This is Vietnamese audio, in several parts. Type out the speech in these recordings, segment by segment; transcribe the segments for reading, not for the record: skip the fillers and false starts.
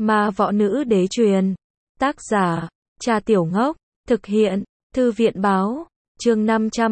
Ma Võ Nữ Đế truyền. Tác giả, Trà Tiểu Ngốc. Thực hiện, Thư viện Báo. Chương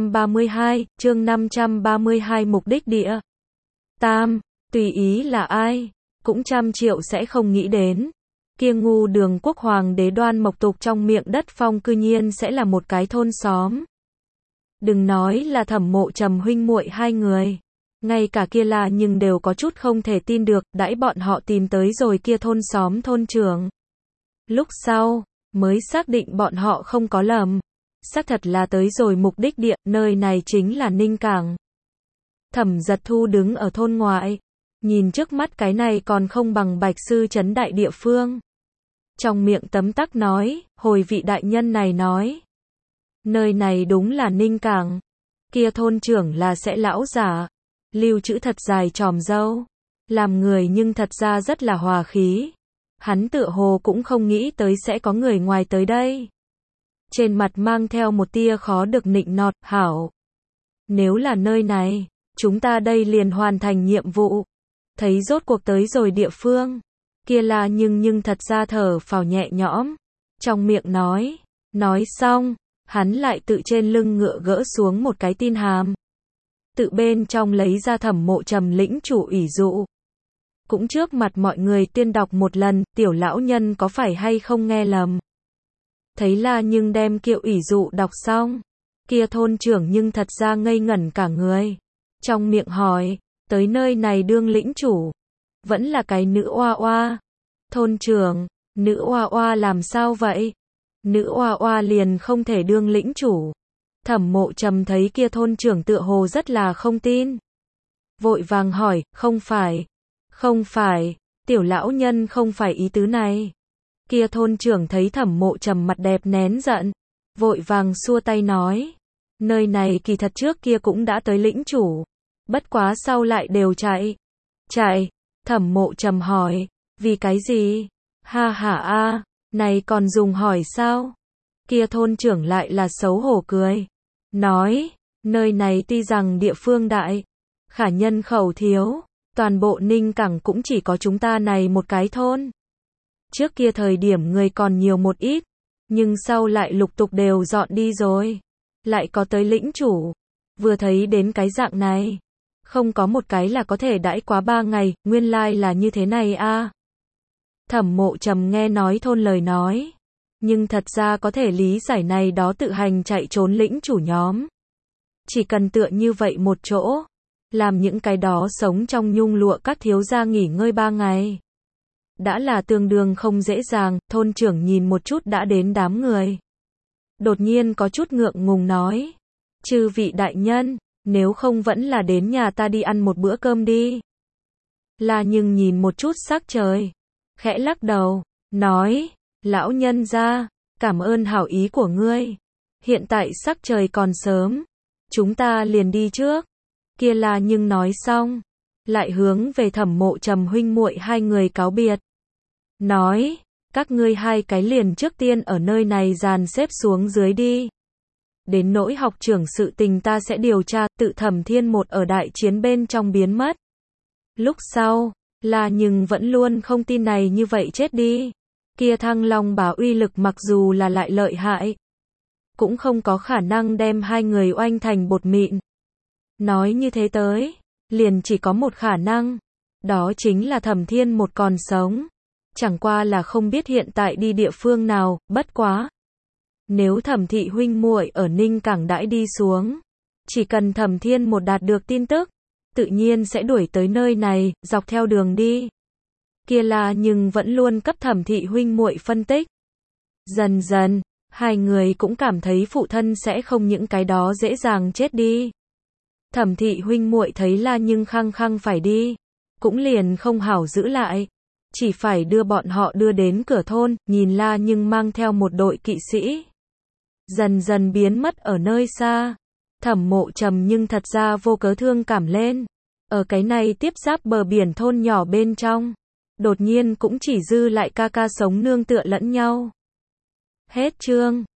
532, mục đích địa. Tam, tùy ý là ai, cũng 100 triệu sẽ không nghĩ đến. Kia ngu Đường Quốc hoàng đế Đoan Mộc Tục trong miệng đất phong cư nhiên sẽ là một cái thôn xóm. Đừng nói là Thẩm Mộ Trầm huynh muội hai người. Ngay cả kia là nhưng đều có chút không thể tin được, đãi bọn họ tìm tới rồi kia thôn xóm thôn trưởng. Lúc sau, mới xác định bọn họ không có lầm. Xác thật là tới rồi mục đích địa, nơi này chính là Ninh Cảng. Thẩm Giật Thu đứng ở thôn ngoại, nhìn trước mắt cái này còn không bằng Bạch Sư Trấn đại địa phương. Trong miệng tấm tắc nói, hồi vị đại nhân này nói. Nơi này đúng là Ninh Cảng. Kia thôn trưởng là sẽ lão giả. Lưu chữ thật dài tròm râu. Làm người nhưng thật ra rất là hòa khí. Hắn tựa hồ cũng không nghĩ tới sẽ có người ngoài tới đây. Trên mặt mang theo một tia khó được nịnh nọt, hảo. Nếu là nơi này, chúng ta đây liền hoàn thành nhiệm vụ. Thấy rốt cuộc tới rồi địa phương. Kia là nhưng thật ra thở phào nhẹ nhõm. Trong miệng nói xong, hắn lại tự trên lưng ngựa gỡ xuống một cái tin hàm. Tự bên trong lấy ra Thẩm Mộ Trầm lĩnh chủ ủy dụ. Cũng trước mặt mọi người tuyên đọc một lần, tiểu lão nhân có phải hay không nghe lầm. Thấy là nhưng đem kia ủy dụ đọc xong. Kia thôn trưởng nhưng thật ra ngây ngẩn cả người. Trong miệng hỏi, tới nơi này đương lĩnh chủ. Vẫn là cái nữ oa oa. Thôn trưởng, nữ oa oa làm sao vậy? Nữ oa oa liền không thể đương lĩnh chủ. Thẩm Mộ Trầm thấy kia thôn trưởng tựa hồ rất là không tin. Vội vàng hỏi, không phải, tiểu lão nhân không phải ý tứ này. Kia thôn trưởng thấy Thẩm Mộ Trầm mặt đẹp nén giận. Vội vàng xua tay nói. Nơi này kỳ thật trước kia cũng đã tới lĩnh chủ. Bất quá sau lại đều chạy. Thẩm Mộ Trầm hỏi. Vì cái gì? Ha ha a, này còn dùng hỏi sao? Kia thôn trưởng lại là xấu hổ cười. Nói, nơi này tuy rằng địa phương đại, khả nhân khẩu thiếu, toàn bộ Ninh Cảng cũng chỉ có chúng ta này một cái thôn. Trước kia thời điểm người còn nhiều một ít, nhưng sau lại lục tục đều dọn đi rồi. Lại có tới lĩnh chủ, vừa thấy đến cái dạng này, không có một cái là có thể đãi quá 3 ngày, nguyên lai là như thế này a. Thẩm Mộ Trầm nghe nói thôn lời nói, nhưng thật ra có thể lý giải này đó tự hành chạy trốn lĩnh chủ nhóm. Chỉ cần tựa như vậy một chỗ, làm những cái đó sống trong nhung lụa các thiếu gia nghỉ ngơi 3 ngày. Đã là tương đương không dễ dàng, thôn trưởng nhìn một chút đã đến đám người. Đột nhiên có chút ngượng ngùng nói. Chư vị đại nhân, nếu không vẫn là đến nhà ta đi ăn một bữa cơm đi. Là nhưng nhìn một chút sắc trời. Khẽ lắc đầu, nói, lão nhân gia, cảm ơn hảo ý của ngươi. Hiện tại sắc trời còn sớm, chúng ta liền đi trước. Kia là nhưng nói xong, lại hướng về Thẩm Mộ Trầm huynh muội hai người cáo biệt. Nói, các ngươi hai cái liền trước tiên ở nơi này dàn xếp xuống dưới đi. Đến nỗi học trưởng sự tình ta sẽ điều tra, tự Thẩm Thiên một ở đại chiến bên trong biến mất. Lúc sau, là nhưng vẫn luôn không tin này như vậy chết đi. Kia Thăng Long Bá uy lực mặc dù là lại lợi hại, cũng không có khả năng đem hai người oanh thành bột mịn. Nói như thế tới, liền chỉ có một khả năng, đó chính là Thẩm Thiên một còn sống. Chẳng qua là không biết hiện tại đi địa phương nào, bất quá. Nếu Thẩm thị huynh muội ở Ninh Cảng đãi đi xuống, chỉ cần Thẩm Thiên một đạt được tin tức, tự nhiên sẽ đuổi tới nơi này, dọc theo đường đi. Kia là nhưng vẫn luôn cấp Thẩm thị huynh muội phân tích. Dần dần, hai người cũng cảm thấy phụ thân sẽ không những cái đó dễ dàng chết đi. Thẩm thị huynh muội thấy là nhưng khăng khăng phải đi, cũng liền không hảo giữ lại. Chỉ phải đưa bọn họ đưa đến cửa thôn, nhìn la nhưng mang theo một đội kỵ sĩ. Dần dần biến mất ở nơi xa. Thẩm Mộ Trầm nhưng thật ra vô cớ thương cảm lên. Ở cái này tiếp giáp bờ biển thôn nhỏ bên trong. Đột nhiên cũng chỉ dư lại ca ca sống nương tựa lẫn nhau. Hết chương.